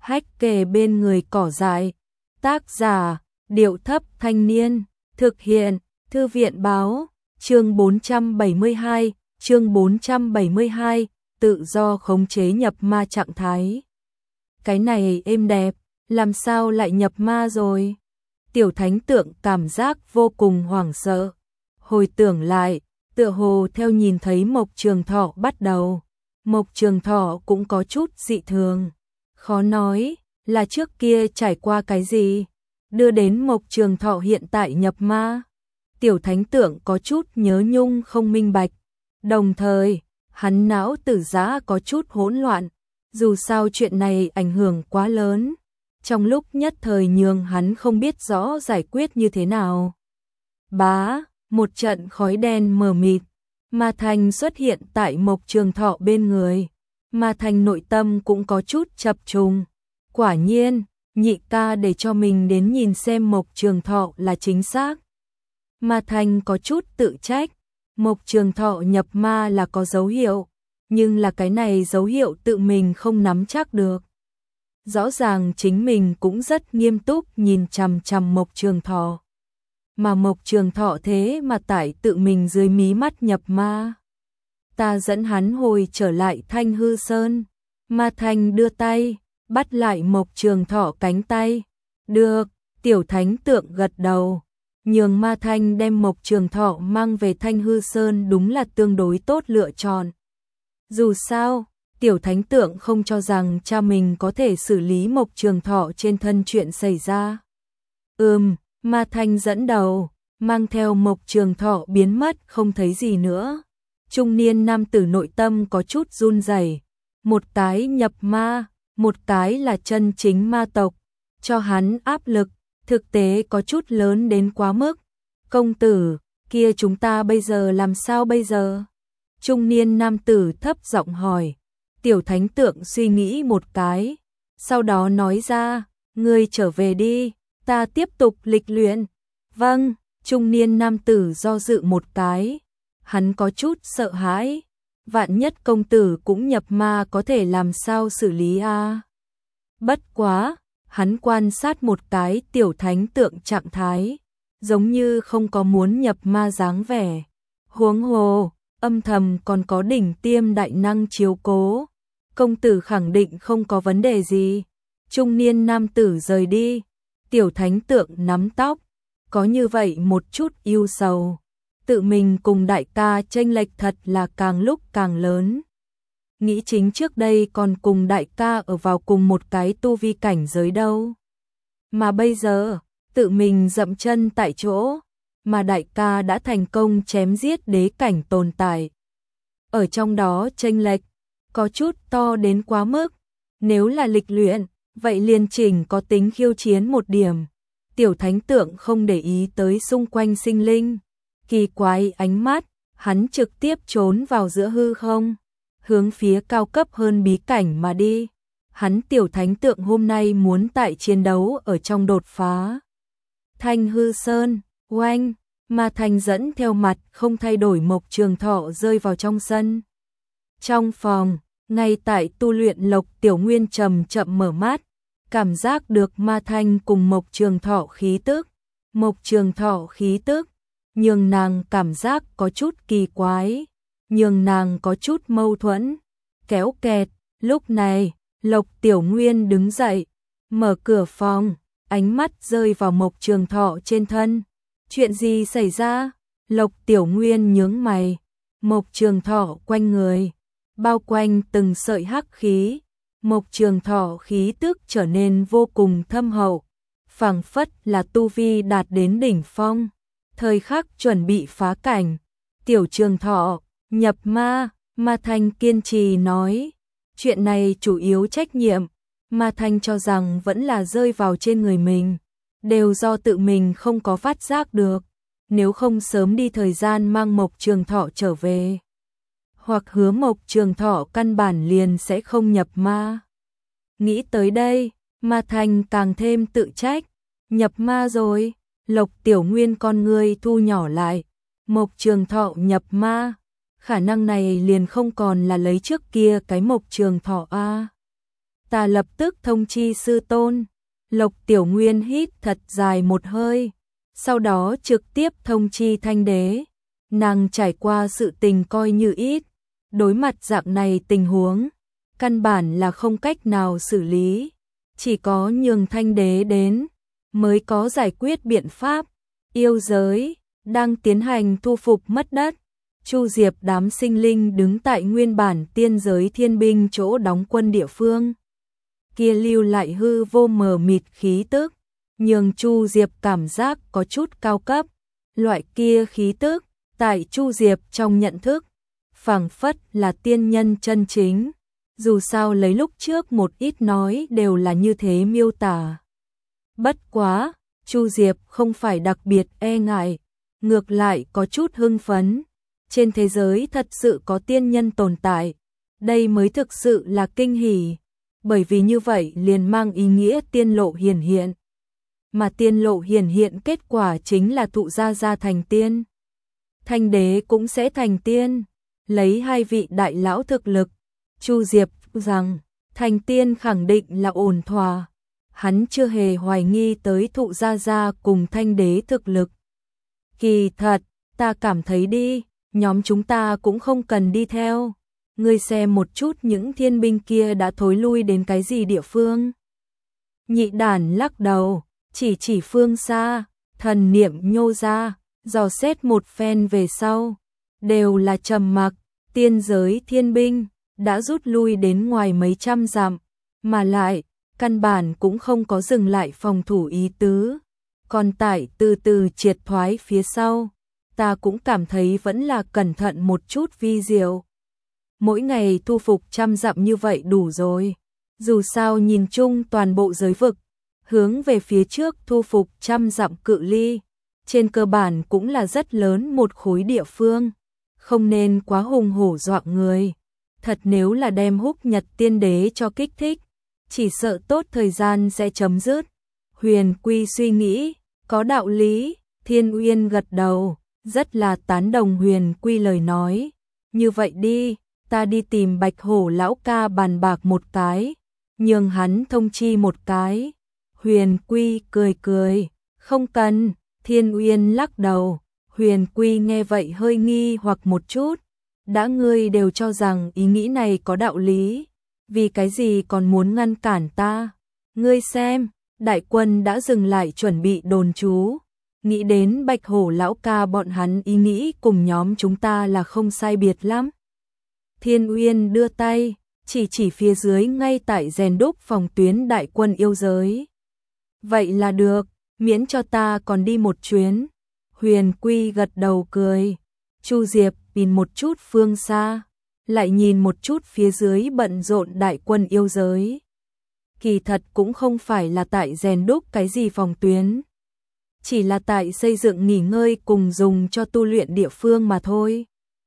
hách kề bên người cỏ dại. Tác giả, Điệu Thấp Thanh Niên. Thực hiện, Thư viện Báo. Chương 472, chương 472, tự do khống chế nhập ma trạng thái. Cái này êm đẹp, làm sao lại nhập ma rồi? Tiểu Thánh Tượng cảm giác vô cùng hoảng sợ. Hồi tưởng lại, tựa hồ theo nhìn thấy Mộc Trường Thọ bắt đầu. Mộc Trường Thọ cũng có chút dị thường. Khó nói là trước kia trải qua cái gì, đưa đến Mộc Trường Thọ hiện tại nhập ma. Tiểu Thánh Tượng có chút nhớ nhung không minh bạch. Đồng thời, hắn não tử dã có chút hỗn loạn. Dù sao chuyện này ảnh hưởng quá lớn. Trong lúc nhất thời nhường hắn không biết rõ giải quyết như thế nào. Bá, một trận khói đen mờ mịt. Ma Thành xuất hiện tại Mộc Trường Thọ bên người. Ma Thành nội tâm cũng có chút chập trùng. Quả nhiên, nhị ca để cho mình đến nhìn xem Mộc Trường Thọ là chính xác. Ma Thành có chút tự trách. Mộc Trường Thọ nhập ma là có dấu hiệu, nhưng là cái này dấu hiệu tự mình không nắm chắc được. Rõ ràng chính mình cũng rất nghiêm túc nhìn chằm chằm Mộc Trường Thọ. Mà Mộc Trường Thọ thế mà tại tự mình dưới mí mắt nhập ma. Ta dẫn hắn hồi trở lại Thanh Hư Sơn. Ma Thành đưa tay, bắt lại Mộc Trường Thọ cánh tay. Được, Tiểu Thánh Tượng gật đầu. Nhường Ma Thành đem Mộc Trường Thọ mang về Thanh Hư Sơn đúng là tương đối tốt lựa chọn. Dù sao, Tiểu Thánh Tượng không cho rằng cha mình có thể xử lý Mộc Trường Thọ trên thân chuyện xảy ra. Ma Thành dẫn đầu, mang theo Mộc Trường Thọ biến mất không thấy gì nữa. Trung niên nam tử nội tâm có chút run rẩy. Một cái nhập ma, một cái là chân chính ma tộc. Cho hắn áp lực, thực tế có chút lớn đến quá mức. Công tử, kia chúng ta bây giờ làm sao bây giờ? Trung niên nam tử thấp giọng hỏi. Tiểu Thánh Tượng suy nghĩ một cái, sau đó nói ra, ngươi trở về đi, ta tiếp tục lịch luyện. Vâng, trung niên nam tử do dự một cái, hắn có chút sợ hãi, vạn nhất công tử cũng nhập ma có thể làm sao xử lý a? Bất quá, hắn quan sát một cái Tiểu Thánh Tượng trạng thái, giống như không có muốn nhập ma dáng vẻ. Huống hồ, âm thầm còn có đỉnh tiêm đại năng chiếu cố. Công tử khẳng định không có vấn đề gì. Trung niên nam tử rời đi. Tiểu Thánh Tượng nắm tóc, có như vậy một chút ưu sầu. Tự mình cùng đại ca chênh lệch thật là càng lúc càng lớn. Nghĩ chính trước đây còn cùng đại ca ở vào cùng một cái tu vi cảnh giới đâu. Mà bây giờ, tự mình dậm chân tại chỗ, mà đại ca đã thành công chém giết đế cảnh tồn tại. Ở trong đó chênh lệch có chút to đến quá mức. Nếu là lịch luyện, vậy liền chỉnh có tính khiêu chiến một điểm. Tiểu Thánh Tượng không để ý tới xung quanh sinh linh. Kỳ quái ánh mắt, hắn trực tiếp trốn vào giữa hư không, hướng phía cao cấp hơn bí cảnh mà đi. Hắn Tiểu Thánh Tượng hôm nay muốn tại chiến đấu ở trong đột phá. Thanh Hư Sơn, oanh, Ma Thành dẫn theo mặt không thay đổi Mộc Trường Thọ rơi vào trong sân. Trong phòng, ngay tại tu luyện Lộc Tiểu Nguyên chậm chậm mở mắt, cảm giác được Ma Thành cùng Mộc Trường Thọ khí tức. Mộc Trường Thọ khí tức, nhường nàng cảm giác có chút kỳ quái, nhường nàng có chút mâu thuẫn. Kéo kẹt, lúc này, Lộc Tiểu Nguyên đứng dậy, mở cửa phòng, ánh mắt rơi vào Mộc Trường Thọ trên thân. Chuyện gì xảy ra? Lộc Tiểu Nguyên nhướng mày. Mộc Trường Thọ quanh người, bao quanh từng sợi hắc khí. Mộc Trường Thọ khí tức trở nên vô cùng thâm hậu, phảng phất là tu vi đạt đến đỉnh phong, thời khắc chuẩn bị phá cảnh. Tiểu Trường Thọ, nhập ma. Ma Thành kiên trì nói. Chuyện này chủ yếu trách nhiệm, Ma Thành cho rằng vẫn là rơi vào trên người mình, đều do tự mình không có phát giác được. Nếu không sớm đi thời gian mang Mộc Trường Thọ trở về, hoặc hứa Mộc Trường Thọ căn bản liền sẽ không nhập ma. Nghĩ tới đây, Ma Thành càng thêm tự trách. Nhập ma rồi. Lộc Tiểu Nguyên con ngươi thu nhỏ lại. Mộc Trường Thọ nhập ma, khả năng này liền không còn là lấy trước kia cái Mộc Trường Thọ a. Ta lập tức thông chi sư tôn. Lộc Tiểu Nguyên hít thật dài một hơi, sau đó trực tiếp thông chi Thanh Đế. Nàng trải qua sự tình coi như ít, đối mặt dạng này tình huống, căn bản là không cách nào xử lý, chỉ có nhường Thanh Đế đến mới có giải quyết biện pháp. Yêu giới đang tiến hành thu phục mất đất. Chu Diệp đám sinh linh đứng tại nguyên bản tiên giới thiên binh chỗ đóng quân địa phương. Kia lưu lại hư vô mờ mịt khí tức, nhường Chu Diệp cảm giác có chút cao cấp. Loại kia khí tức, tại Chu Diệp trong nhận thức, phảng phất là tiên nhân chân chính. Dù sao lấy lúc trước một ít nói đều là như thế miêu tả. Bất quá, Chu Diệp không phải đặc biệt e ngại, ngược lại có chút hưng phấn. Trên thế giới thật sự có tiên nhân tồn tại, đây mới thực sự là kinh hỉ, bởi vì như vậy liền mang ý nghĩa tiên lộ hiển hiện. Mà tiên lộ hiển hiện kết quả chính là thụ gia thành tiên. Thanh Đế cũng sẽ thành tiên, lấy hai vị đại lão thực lực. Chu Diệp rằng, thành tiên khẳng định là ổn thỏa. Hắn chưa hề hoài nghi tới thụ gia cùng Thanh Đế thực lực. Kỳ thật, ta cảm thấy đi, nhóm chúng ta cũng không cần đi theo. Ngươi xem một chút những thiên binh kia đã thối lui đến cái gì địa phương. Nhị Đản lắc đầu, chỉ phương xa, thần niệm nhô ra, dò xét một phen về sau. Đều là trầm mặc, tiên giới thiên binh, đã rút lui đến ngoài mấy trăm dặm, mà lại, căn bản cũng không có dừng lại phòng thủ ý tứ. Còn tại từ từ triệt thoái phía sau, ta cũng cảm thấy vẫn là cẩn thận một chút vi diệu. Mỗi ngày thu phục trăm dặm như vậy đủ rồi. Dù sao nhìn chung toàn bộ giới vực, hướng về phía trước thu phục trăm dặm cự ly, trên cơ bản cũng là rất lớn một khối địa phương, không nên quá hùng hổ dọa người. Thật nếu là đem Húc Nhật Tiên Đế cho kích thích, chỉ sợ tốt thời gian sẽ chấm dứt. Huyền Quy suy nghĩ, có đạo lý. Thiên Uyên gật đầu, rất là tán đồng Huyền Quy lời nói. Như vậy đi, ta đi tìm Bạch Hổ lão ca bàn bạc một cái, nhường hắn thông chi một cái. Huyền Quy cười cười, không cần. Thiên Uyên lắc đầu. Huyền Quy nghe vậy hơi nghi hoặc một chút. Đã ngươi đều cho rằng ý nghĩ này có đạo lý, vì cái gì còn muốn ngăn cản ta? Ngươi xem, đại quân đã dừng lại chuẩn bị đồn trú. Nghĩ đến Bạch Hổ lão ca bọn hắn ý nghĩ cùng nhóm chúng ta là không sai biệt lắm. Thiên Uyên đưa tay, chỉ phía dưới ngay tại rèn đúc phòng tuyến đại quân yêu giới. Vậy là được, miễn cho ta còn đi một chuyến. Huyền Quy gật đầu cười. Chu Diệp nhìn một chút phương xa, lại nhìn một chút phía dưới bận rộn đại quân yêu giới. Kỳ thật cũng không phải là tại rèn đúc cái gì phòng tuyến, chỉ là tại xây dựng nghỉ ngơi cùng dùng cho tu luyện địa phương mà thôi.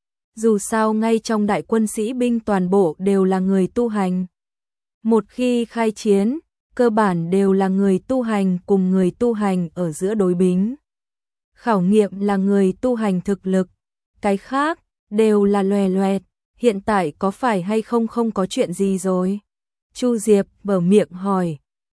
Dù sao ngay trong đại quân sĩ binh toàn bộ đều là người tu hành. Một khi khai chiến, cơ bản đều là người tu hành cùng người tu hành ở giữa đối bính. Khảo nghiệm là người tu hành thực lực, cái khác đều là loè loẹt. Hiện tại có phải hay không có chuyện gì rồi? Chu Diệp mở miệng hỏi.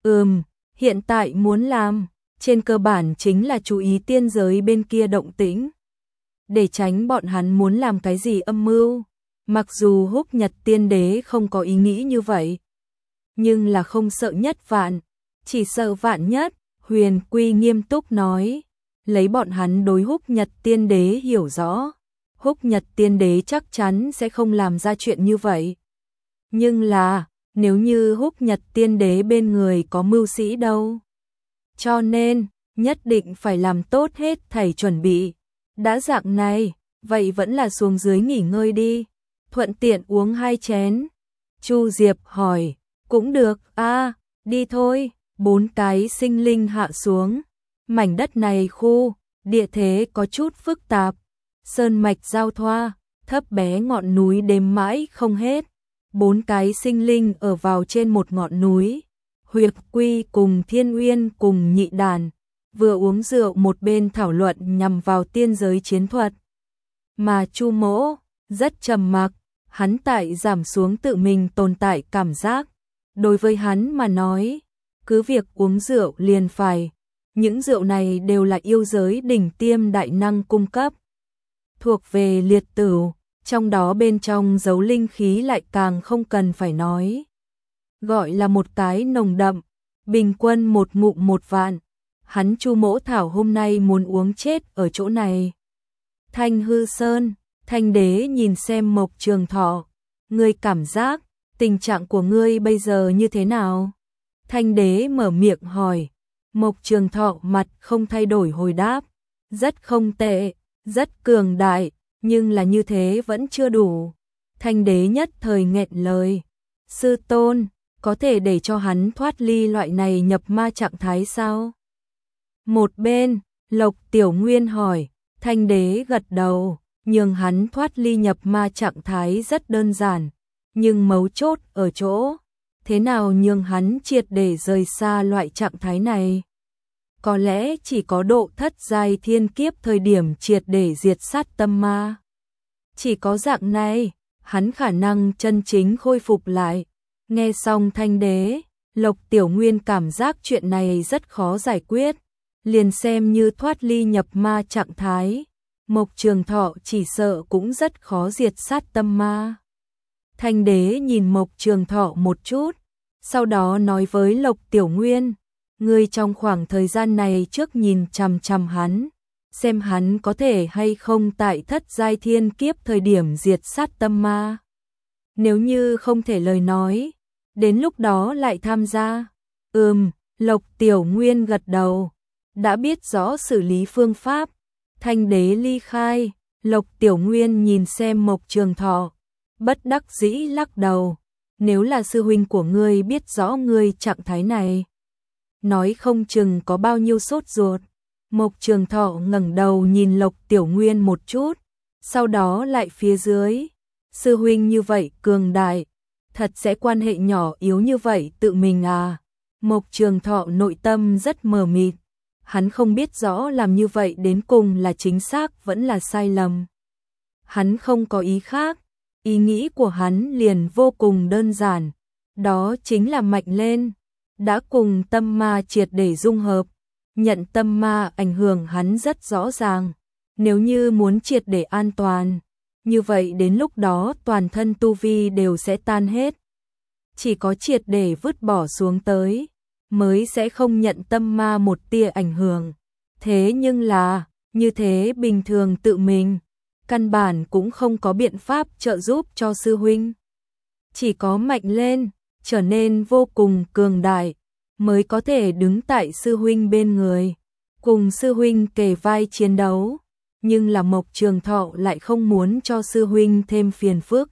Hiện tại muốn làm, trên cơ bản chính là chú ý tiên giới bên kia động tĩnh, để tránh bọn hắn muốn làm cái gì âm mưu. Mặc dù Húc Nhật Tiên Đế không có ý nghĩ như vậy, nhưng là không sợ nhất vạn, chỉ sợ vạn nhất. Huyền Quy nghiêm túc nói, lấy bọn hắn đối Húc Nhật Tiên Đế hiểu rõ, Húc Nhật Tiên Đế chắc chắn sẽ không làm ra chuyện như vậy. Nhưng là, nếu như Húc Nhật Tiên Đế bên người có mưu sĩ đâu? Cho nên, nhất định phải làm tốt hết thảy chuẩn bị. Đã dạng này, vậy vẫn là xuống dưới nghỉ ngơi đi, thuận tiện uống 2 chén. Chu Diệp hỏi, cũng được, đi thôi. 4 cái sinh linh hạ xuống. Mảnh đất này khu, địa thế có chút phức tạp, sơn mạch giao thoa, thấp bé ngọn núi đếm mãi không hết. 4 cái sinh linh ở vào trên một ngọn núi. Huyền Quy cùng Thiên Uyên cùng Nhị Đàn vừa uống rượu một bên thảo luận nhằm vào tiên giới chiến thuật. Mà Chu Mỗ rất trầm mặc, hắn tại giảm xuống tự mình tồn tại cảm giác, Đối với hắn mà nói, cứ việc uống rượu liền phải. Những rượu này đều là yêu giới đỉnh tiêm đại năng cung cấp. Thuộc về liệt tửu, trong đó bên trong giấu linh khí lại càng không cần phải nói. Gọi là một cái nồng đậm, bình quân một ngụm 1 vạn. Hắn Chu Mỗ Thảo hôm nay muốn uống chết ở chỗ này. Thanh Hư Sơn, Thanh Đế nhìn xem Mộc Trường Thọ, ngươi cảm giác, tình trạng của ngươi bây giờ như thế nào? Thanh Đế mở miệng hỏi, Mộc Trường Thọ mặt không thay đổi hồi đáp, rất không tệ, rất cường đại, nhưng là như thế vẫn chưa đủ. Thanh Đế nhất thời nghẹn lời, sư tôn, có thể để cho hắn thoát ly loại này nhập ma trạng thái sao? Một bên, Lộc Tiểu Nguyên hỏi, Thanh Đế gật đầu, nhưng hắn thoát ly nhập ma trạng thái rất đơn giản, nhưng mấu chốt ở chỗ, thế nào nhường hắn triệt để rời xa loại trạng thái này? Có lẽ chỉ có độ thất giai thiên kiếp thời điểm triệt để diệt sát tâm ma. Chỉ có dạng này, hắn khả năng chân chính khôi phục lại. Nghe xong Thanh Đế, Lộc Tiểu Nguyên cảm giác chuyện này rất khó giải quyết, liền xem như thoát ly nhập ma trạng thái, Mộc Trường Thọ chỉ sợ cũng rất khó diệt sát tâm ma. Thanh Đế nhìn Mộc Trường Thọ một chút, sau đó nói với Lộc Tiểu Nguyên, ngươi trong khoảng thời gian này trước nhìn chằm chằm hắn, xem hắn có thể hay không tại thất giai thiên kiếp thời điểm diệt sát tâm ma. Nếu như không thể lời nói, đến lúc đó lại tham gia. Lộc Tiểu Nguyên gật đầu, đã biết rõ xử lý phương pháp. Thanh Đế ly khai, Lộc Tiểu Nguyên nhìn xem Mộc Trường Thọ, bất đắc dĩ lắc đầu, nếu là sư huynh của ngươi biết rõ ngươi trạng thái này, nói không chừng có bao nhiêu sốt ruột. Mộc Trường Thọ ngẩng đầu nhìn Lộc Tiểu Nguyên một chút, sau đó lại phía dưới, sư huynh như vậy cường đại, thật sẽ quan hệ nhỏ yếu như vậy tự mình à? Mộc Trường Thọ nội tâm rất mờ mịt, hắn không biết rõ làm như vậy đến cùng là chính xác vẫn là sai lầm. Hắn không có ý khác, ý nghĩ của hắn liền vô cùng đơn giản, đó chính là mạnh lên, đã cùng tâm ma triệt để dung hợp, nhận tâm ma ảnh hưởng hắn rất rõ ràng, nếu như muốn triệt để an toàn, như vậy đến lúc đó toàn thân tu vi đều sẽ tan hết. Chỉ có triệt để vứt bỏ xuống tới, mới sẽ không nhận tâm ma một tia ảnh hưởng. Thế nhưng là, như thế bình thường tự mình, căn bản cũng không có biện pháp trợ giúp cho sư huynh. Chỉ có mạnh lên, trở nên vô cùng cường đại, mới có thể đứng tại sư huynh bên người, cùng sư huynh kề vai chiến đấu. Nhưng là Mộc Trường Thọ lại không muốn cho sư huynh thêm phiền phức.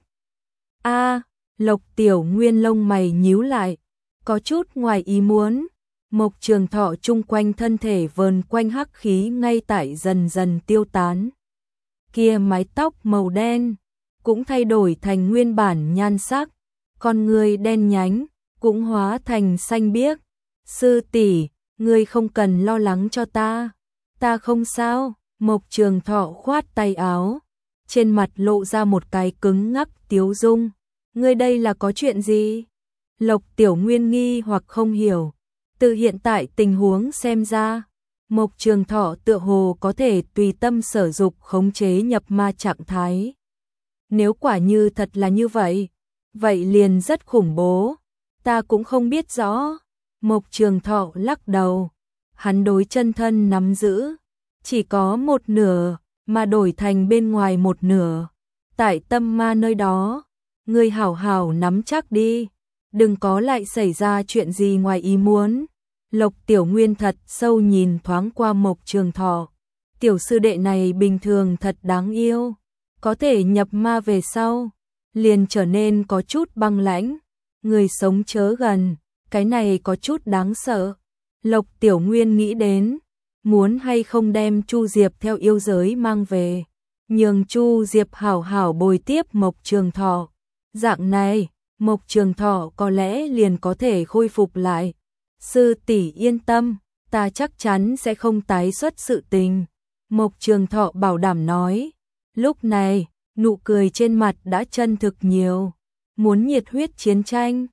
Lộc Tiểu Nguyên lông mày nhíu lại, có chút ngoài ý muốn. Mộc Trường Thọ chung quanh thân thể vờn quanh hắc khí ngay tại dần dần tiêu tán. Kia mái tóc màu đen cũng thay đổi thành nguyên bản nhan sắc, con người đen nhánh cũng hóa thành xanh biếc. Sư tỷ, ngươi không cần lo lắng cho ta không sao. Mộc Trường Thọ khoát tay áo, trên mặt lộ ra một cái cứng ngắc tiếu dung. Ngươi đây là có chuyện gì? Lộc Tiểu Nguyên nghi hoặc không hiểu. Từ hiện tại tình huống xem ra, Mộc Trường Thọ tựa hồ có thể tùy tâm sở dục khống chế nhập ma trạng thái. Nếu quả như thật là như vậy, vậy liền rất khủng bố. Ta cũng không biết rõ. Mộc Trường Thọ lắc đầu, hắn đối chân thân nắm giữ chỉ có một nửa, mà đổi thành bên ngoài một nửa. Tại tâm ma nơi đó, ngươi hảo hảo nắm chắc đi, đừng có lại xảy ra chuyện gì ngoài ý muốn. Lộc Tiểu Nguyên thật sâu nhìn thoáng qua Mộc Trường Thọ. Tiểu sư đệ này bình thường thật đáng yêu, có thể nhập ma về sau, liền trở nên có chút băng lãnh, người sống chớ gần, cái này có chút đáng sợ. Lộc Tiểu Nguyên nghĩ đến, muốn hay không đem Chu Diệp theo yêu giới mang về, nhường Chu Diệp hảo hảo bồi tiếp Mộc Trường Thọ. Dạng này, Mộc Trường Thọ có lẽ liền có thể khôi phục lại. Sư tỷ yên tâm, ta chắc chắn sẽ không tái xuất sự tình. Mộc Trường Thọ bảo đảm nói. Lúc này, nụ cười trên mặt đã chân thực nhiều. Muốn nhiệt huyết chiến tranh.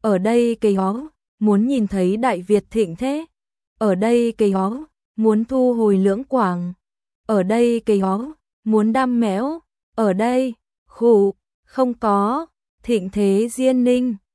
ở đây cây ó, muốn nhìn thấy Đại Việt thịnh thế, ở đây cây ó, muốn thu hồi Lưỡng Quảng, ở đây cây ó, muốn đam mẽo, ở đây, khụ, không có, thịnh thế Diên Ninh.